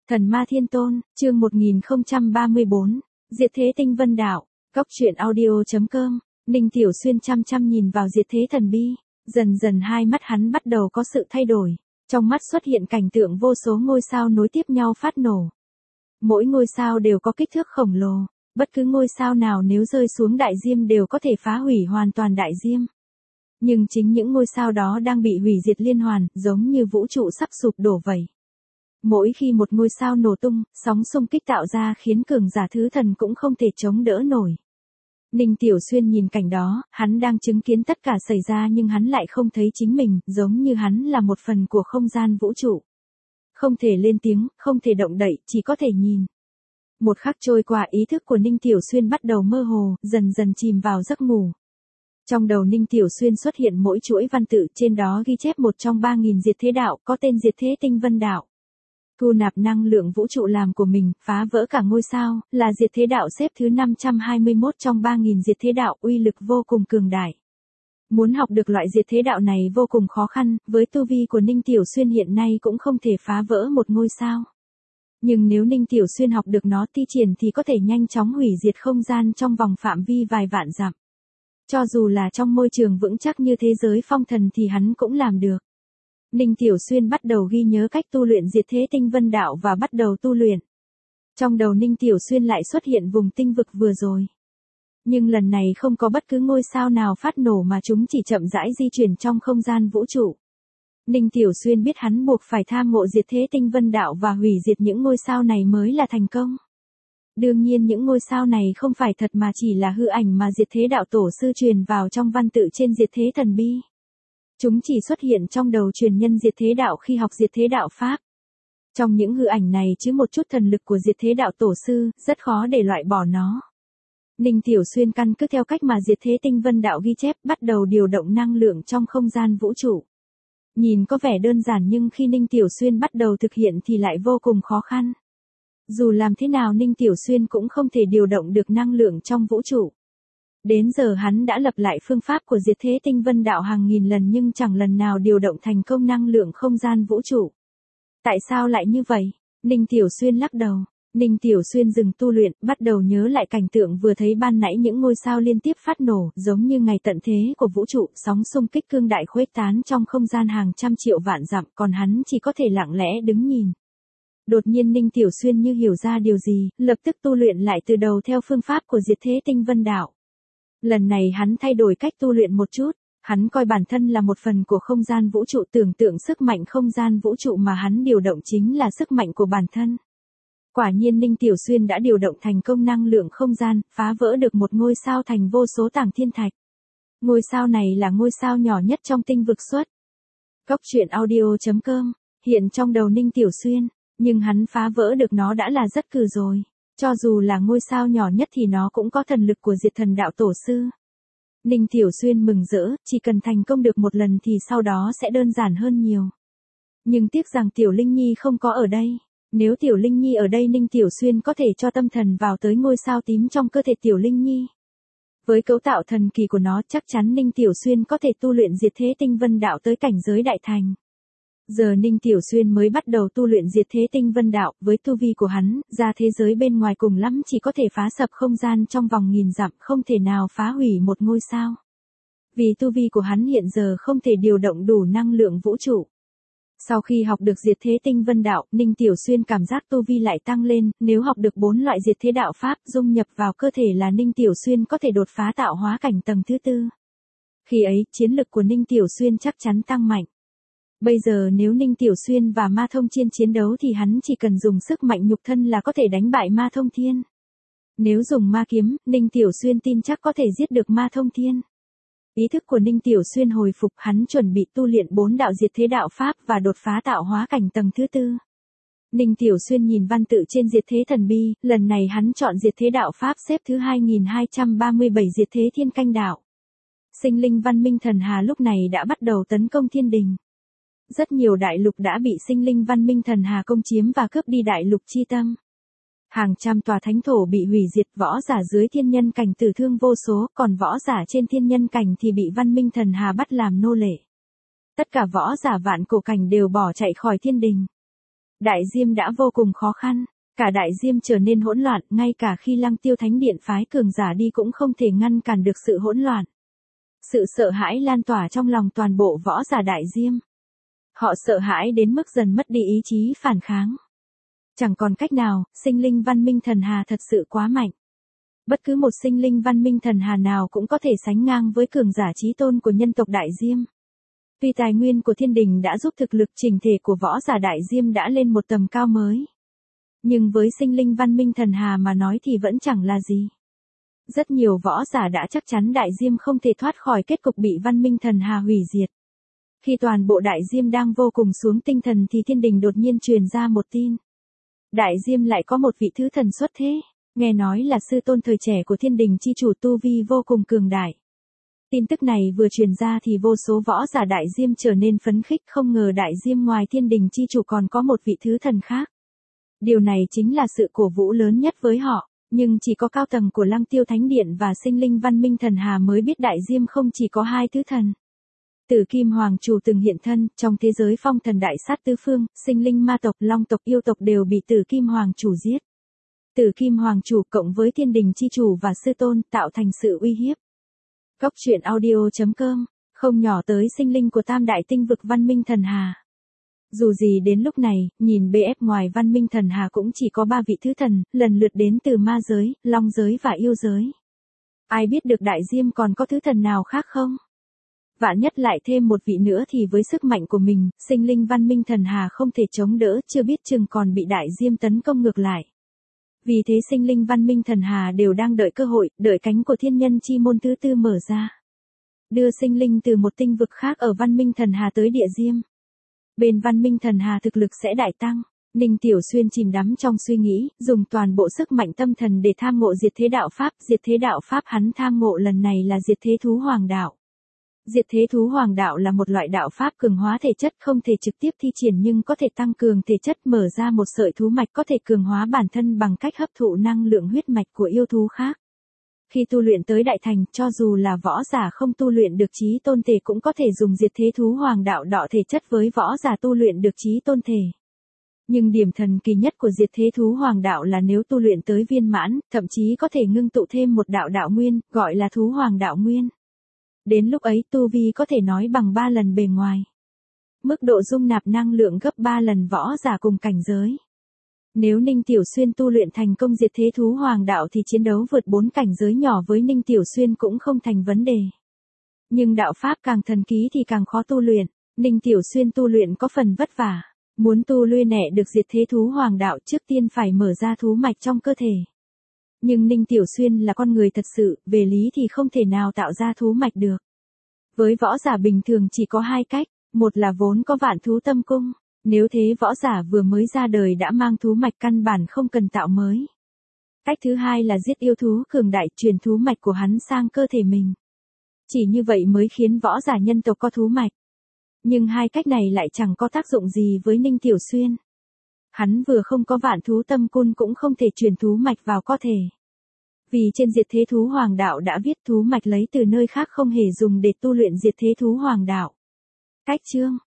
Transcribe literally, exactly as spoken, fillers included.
Thần Ma Thiên Tôn, chương một nghìn không trăm ba mươi bốn, Diệt Thế Tinh Vân Đạo, Cóc truyện audio chấm com, Ninh Tiểu Xuyên chăm chăm nhìn vào Diệt Thế Thần Bi, dần dần hai mắt hắn bắt đầu có sự thay đổi, trong mắt xuất hiện cảnh tượng vô số ngôi sao nối tiếp nhau phát nổ. Mỗi ngôi sao đều có kích thước khổng lồ, bất cứ ngôi sao nào nếu rơi xuống đại diêm đều có thể phá hủy hoàn toàn đại diêm. Nhưng chính những ngôi sao đó đang bị hủy diệt liên hoàn, giống như vũ trụ sắp sụp đổ vậy. Mỗi khi một ngôi sao nổ tung, sóng xung kích tạo ra khiến cường giả thứ thần cũng không thể chống đỡ nổi. Ninh Tiểu Xuyên nhìn cảnh đó, hắn đang chứng kiến tất cả xảy ra nhưng hắn lại không thấy chính mình, giống như hắn là một phần của không gian vũ trụ. Không thể lên tiếng, không thể động đậy, chỉ có thể nhìn. Một khắc trôi qua, ý thức của Ninh Tiểu Xuyên bắt đầu mơ hồ, dần dần chìm vào giấc ngủ. Trong đầu Ninh Tiểu Xuyên xuất hiện mỗi chuỗi văn tự, trên đó ghi chép một trong ba nghìn diệt thế đạo, có tên Diệt Thế Tinh Vân Đạo. Thu nạp năng lượng vũ trụ làm của mình, phá vỡ cả ngôi sao, là diệt thế đạo xếp thứ năm trăm hai mươi mốt trong ba nghìn diệt thế đạo, uy lực vô cùng cường đại. Muốn học được loại diệt thế đạo này vô cùng khó khăn, với tu vi của Ninh Tiểu Xuyên hiện nay cũng không thể phá vỡ một ngôi sao. Nhưng nếu Ninh Tiểu Xuyên học được nó thi triển thì có thể nhanh chóng hủy diệt không gian trong vòng phạm vi vài vạn dặm. Cho dù là trong môi trường vững chắc như thế giới phong thần thì hắn cũng làm được. Ninh Tiểu Xuyên bắt đầu ghi nhớ cách tu luyện Diệt Thế Tinh Vân Đạo và bắt đầu tu luyện. Trong đầu Ninh Tiểu Xuyên lại xuất hiện vùng tinh vực vừa rồi. Nhưng lần này không có bất cứ ngôi sao nào phát nổ mà chúng chỉ chậm rãi di chuyển trong không gian vũ trụ. Ninh Tiểu Xuyên biết hắn buộc phải tham ngộ Diệt Thế Tinh Vân Đạo và hủy diệt những ngôi sao này mới là thành công. Đương nhiên những ngôi sao này không phải thật mà chỉ là hư ảnh mà Diệt Thế Đạo Tổ sư truyền vào trong văn tự trên Diệt Thế Thần Bi. Chúng chỉ xuất hiện trong đầu truyền nhân Diệt Thế Đạo khi học Diệt Thế Đạo Pháp. Trong những hư ảnh này chứa một chút thần lực của Diệt Thế Đạo Tổ sư, rất khó để loại bỏ nó. Ninh Tiểu Xuyên căn cứ theo cách mà Diệt Thế Tinh Vân Đạo ghi chép, bắt đầu điều động năng lượng trong không gian vũ trụ. Nhìn có vẻ đơn giản nhưng khi Ninh Tiểu Xuyên bắt đầu thực hiện thì lại vô cùng khó khăn. Dù làm thế nào Ninh Tiểu Xuyên cũng không thể điều động được năng lượng trong vũ trụ. Đến giờ hắn đã lập lại phương pháp của Diệt Thế Tinh Vân Đạo hàng nghìn lần nhưng chẳng lần nào điều động thành công năng lượng không gian vũ trụ. Tại sao lại như vậy? Ninh Tiểu Xuyên lắc đầu. Ninh Tiểu Xuyên dừng tu luyện, bắt đầu nhớ lại cảnh tượng vừa thấy ban nãy, những ngôi sao liên tiếp phát nổ, giống như ngày tận thế của vũ trụ, sóng xung kích cương đại khuếch tán trong không gian hàng trăm triệu vạn dặm, còn hắn chỉ có thể lặng lẽ đứng nhìn. Đột nhiên Ninh Tiểu Xuyên như hiểu ra điều gì, lập tức tu luyện lại từ đầu theo phương pháp của Diệt Thế Tinh Vân Đạo. Lần này hắn thay đổi cách tu luyện một chút, hắn coi bản thân là một phần của không gian vũ trụ, tưởng tượng sức mạnh không gian vũ trụ mà hắn điều động chính là sức mạnh của bản thân. Quả nhiên Ninh Tiểu Xuyên đã điều động thành công năng lượng không gian, phá vỡ được một ngôi sao thành vô số tảng thiên thạch. Ngôi sao này là ngôi sao nhỏ nhất trong tinh vực xuất. Cóc truyện audio chấm com, hiện trong đầu Ninh Tiểu Xuyên, nhưng hắn phá vỡ được nó đã là rất cừ rồi. Cho dù là ngôi sao nhỏ nhất thì nó cũng có thần lực của Diệt Thần Đạo Tổ sư. Ninh Tiểu Xuyên mừng rỡ, chỉ cần thành công được một lần thì sau đó sẽ đơn giản hơn nhiều. Nhưng tiếc rằng Tiểu Linh Nhi không có ở đây. Nếu Tiểu Linh Nhi ở đây Ninh Tiểu Xuyên có thể cho tâm thần vào tới ngôi sao tím trong cơ thể Tiểu Linh Nhi. Với cấu tạo thần kỳ của nó chắc chắn Ninh Tiểu Xuyên có thể tu luyện Diệt Thế Tinh Vân Đạo tới cảnh giới đại thành. Giờ Ninh Tiểu Xuyên mới bắt đầu tu luyện Diệt Thế Tinh Vân Đạo, với tu vi của hắn, ra thế giới bên ngoài cùng lắm chỉ có thể phá sập không gian trong vòng nghìn dặm, không thể nào phá hủy một ngôi sao. Vì tu vi của hắn hiện giờ không thể điều động đủ năng lượng vũ trụ. Sau khi học được Diệt Thế Tinh Vân Đạo, Ninh Tiểu Xuyên cảm giác tu vi lại tăng lên, nếu học được bốn loại Diệt Thế Đạo Pháp dung nhập vào cơ thể là Ninh Tiểu Xuyên có thể đột phá tạo hóa cảnh tầng thứ tư. Khi ấy, chiến lực của Ninh Tiểu Xuyên chắc chắn tăng mạnh. Bây giờ nếu Ninh Tiểu Xuyên và Ma Thông Thiên chiến đấu thì hắn chỉ cần dùng sức mạnh nhục thân là có thể đánh bại Ma Thông Thiên. Nếu dùng ma kiếm, Ninh Tiểu Xuyên tin chắc có thể giết được Ma Thông Thiên. Ý thức của Ninh Tiểu Xuyên hồi phục, hắn chuẩn bị tu luyện bốn đạo Diệt Thế Đạo Pháp và đột phá tạo hóa cảnh tầng thứ tư. Ninh Tiểu Xuyên nhìn văn tự trên Diệt Thế Thần Bi, lần này hắn chọn Diệt Thế Đạo Pháp xếp thứ hai nghìn hai trăm ba mươi bảy Diệt Thế Thiên Canh Đạo. Sinh linh văn minh thần hà lúc này đã bắt đầu tấn công thiên đình. Rất nhiều đại lục đã bị sinh linh văn minh thần hà công chiếm và cướp đi đại lục chi tâm. Hàng trăm tòa thánh thổ bị hủy diệt, võ giả dưới thiên nhân cảnh tử thương vô số, còn võ giả trên thiên nhân cảnh thì bị văn minh thần hà bắt làm nô lệ. Tất cả võ giả vạn cổ cảnh đều bỏ chạy khỏi thiên đình. Đại Diêm đã vô cùng khó khăn, cả Đại Diêm trở nên hỗn loạn, ngay cả khi Lăng Tiêu Thánh Điện phái cường giả đi cũng không thể ngăn cản được sự hỗn loạn. Sự sợ hãi lan tỏa trong lòng toàn bộ võ giả Đại Diêm. Họ sợ hãi đến mức dần mất đi ý chí phản kháng. Chẳng còn cách nào, sinh linh văn minh thần hà thật sự quá mạnh. Bất cứ một sinh linh văn minh thần hà nào cũng có thể sánh ngang với cường giả chí tôn của nhân tộc Đại Diêm. Tuy tài nguyên của thiên đình đã giúp thực lực chỉnh thể của võ giả Đại Diêm đã lên một tầm cao mới. Nhưng với sinh linh văn minh thần hà mà nói thì vẫn chẳng là gì. Rất nhiều võ giả đã chắc chắn Đại Diêm không thể thoát khỏi kết cục bị văn minh thần hà hủy diệt. Khi toàn bộ Đại Diêm đang vô cùng xuống tinh thần thì thiên đình đột nhiên truyền ra một tin. Đại Diêm lại có một vị thứ thần xuất thế, nghe nói là sư tôn thời trẻ của thiên đình chi chủ tu vi vô cùng cường đại. Tin tức này vừa truyền ra thì vô số võ giả Đại Diêm trở nên phấn khích, không ngờ Đại Diêm ngoài thiên đình chi chủ còn có một vị thứ thần khác. Điều này chính là sự cổ vũ lớn nhất với họ, nhưng chỉ có cao tầng của Lăng Tiêu Thánh Điện và sinh linh văn minh thần hà mới biết Đại Diêm không chỉ có hai thứ thần. Tử Kim Hoàng Chủ từng hiện thân, trong thế giới phong thần đại sát tứ phương, sinh linh ma tộc, long tộc, yêu tộc đều bị Tử Kim Hoàng Chủ giết. Tử Kim Hoàng Chủ cộng với thiên đình chi chủ và sư tôn tạo thành sự uy hiếp. Cốc truyện audio chấm com, không nhỏ tới sinh linh của tam đại tinh vực văn minh thần hà. Dù gì đến lúc này, nhìn bê ép ngoài văn minh thần hà cũng chỉ có ba vị thứ thần, lần lượt đến từ ma giới, long giới và yêu giới. Ai biết được Đại Diêm còn có thứ thần nào khác không? Vạn nhất lại thêm một vị nữa thì với sức mạnh của mình, sinh linh văn minh thần hà không thể chống đỡ, chưa biết chừng còn bị Đại Diêm tấn công ngược lại. Vì thế sinh linh văn minh thần hà đều đang đợi cơ hội, đợi cánh của thiên nhân chi môn thứ tư mở ra. Đưa sinh linh từ một tinh vực khác ở văn minh thần hà tới địa Diêm. Bên văn minh thần hà thực lực sẽ đại tăng. Ninh Tiểu Xuyên chìm đắm trong suy nghĩ, dùng toàn bộ sức mạnh tâm thần để tham ngộ diệt thế đạo Pháp. Diệt thế đạo Pháp hắn tham ngộ lần này là diệt thế thú hoàng đạo. Diệt thế thú hoàng đạo là một loại đạo Pháp cường hóa thể chất, không thể trực tiếp thi triển nhưng có thể tăng cường thể chất, mở ra một sợi thú mạch, có thể cường hóa bản thân bằng cách hấp thụ năng lượng huyết mạch của yêu thú khác. Khi tu luyện tới đại thành, cho dù là võ giả không tu luyện được chí tôn thể cũng có thể dùng diệt thế thú hoàng đạo đọ thể chất với võ giả tu luyện được chí tôn thể. Nhưng điểm thần kỳ nhất của diệt thế thú hoàng đạo là nếu tu luyện tới viên mãn, thậm chí có thể ngưng tụ thêm một đạo đạo nguyên, gọi là thú hoàng đạo nguyên. Đến lúc ấy tu vi có thể nói bằng ba lần bề ngoài. Mức độ dung nạp năng lượng gấp ba lần võ giả cùng cảnh giới. Nếu Ninh Tiểu Xuyên tu luyện thành công diệt thế thú hoàng đạo thì chiến đấu vượt bốn cảnh giới nhỏ với Ninh Tiểu Xuyên cũng không thành vấn đề. Nhưng đạo Pháp càng thần ký thì càng khó tu luyện, Ninh Tiểu Xuyên tu luyện có phần vất vả. Muốn tu luyện nẹ được diệt thế thú hoàng đạo trước tiên phải mở ra thú mạch trong cơ thể. Nhưng Ninh Tiểu Xuyên là con người thật sự, về lý thì không thể nào tạo ra thú mạch được. Với võ giả bình thường chỉ có hai cách, một là vốn có vạn thú tâm cung, nếu thế võ giả vừa mới ra đời đã mang thú mạch căn bản không cần tạo mới. Cách thứ hai là giết yêu thú cường đại, truyền thú mạch của hắn sang cơ thể mình. Chỉ như vậy mới khiến võ giả nhân tộc có thú mạch. Nhưng hai cách này lại chẳng có tác dụng gì với Ninh Tiểu Xuyên. Hắn vừa không có vạn thú tâm cung cũng không thể truyền thú mạch vào cơ thể. Vì trên diệt thế thú hoàng đạo đã viết thú mạch lấy từ nơi khác không hề dùng để tu luyện diệt thế thú hoàng đạo. Cách chương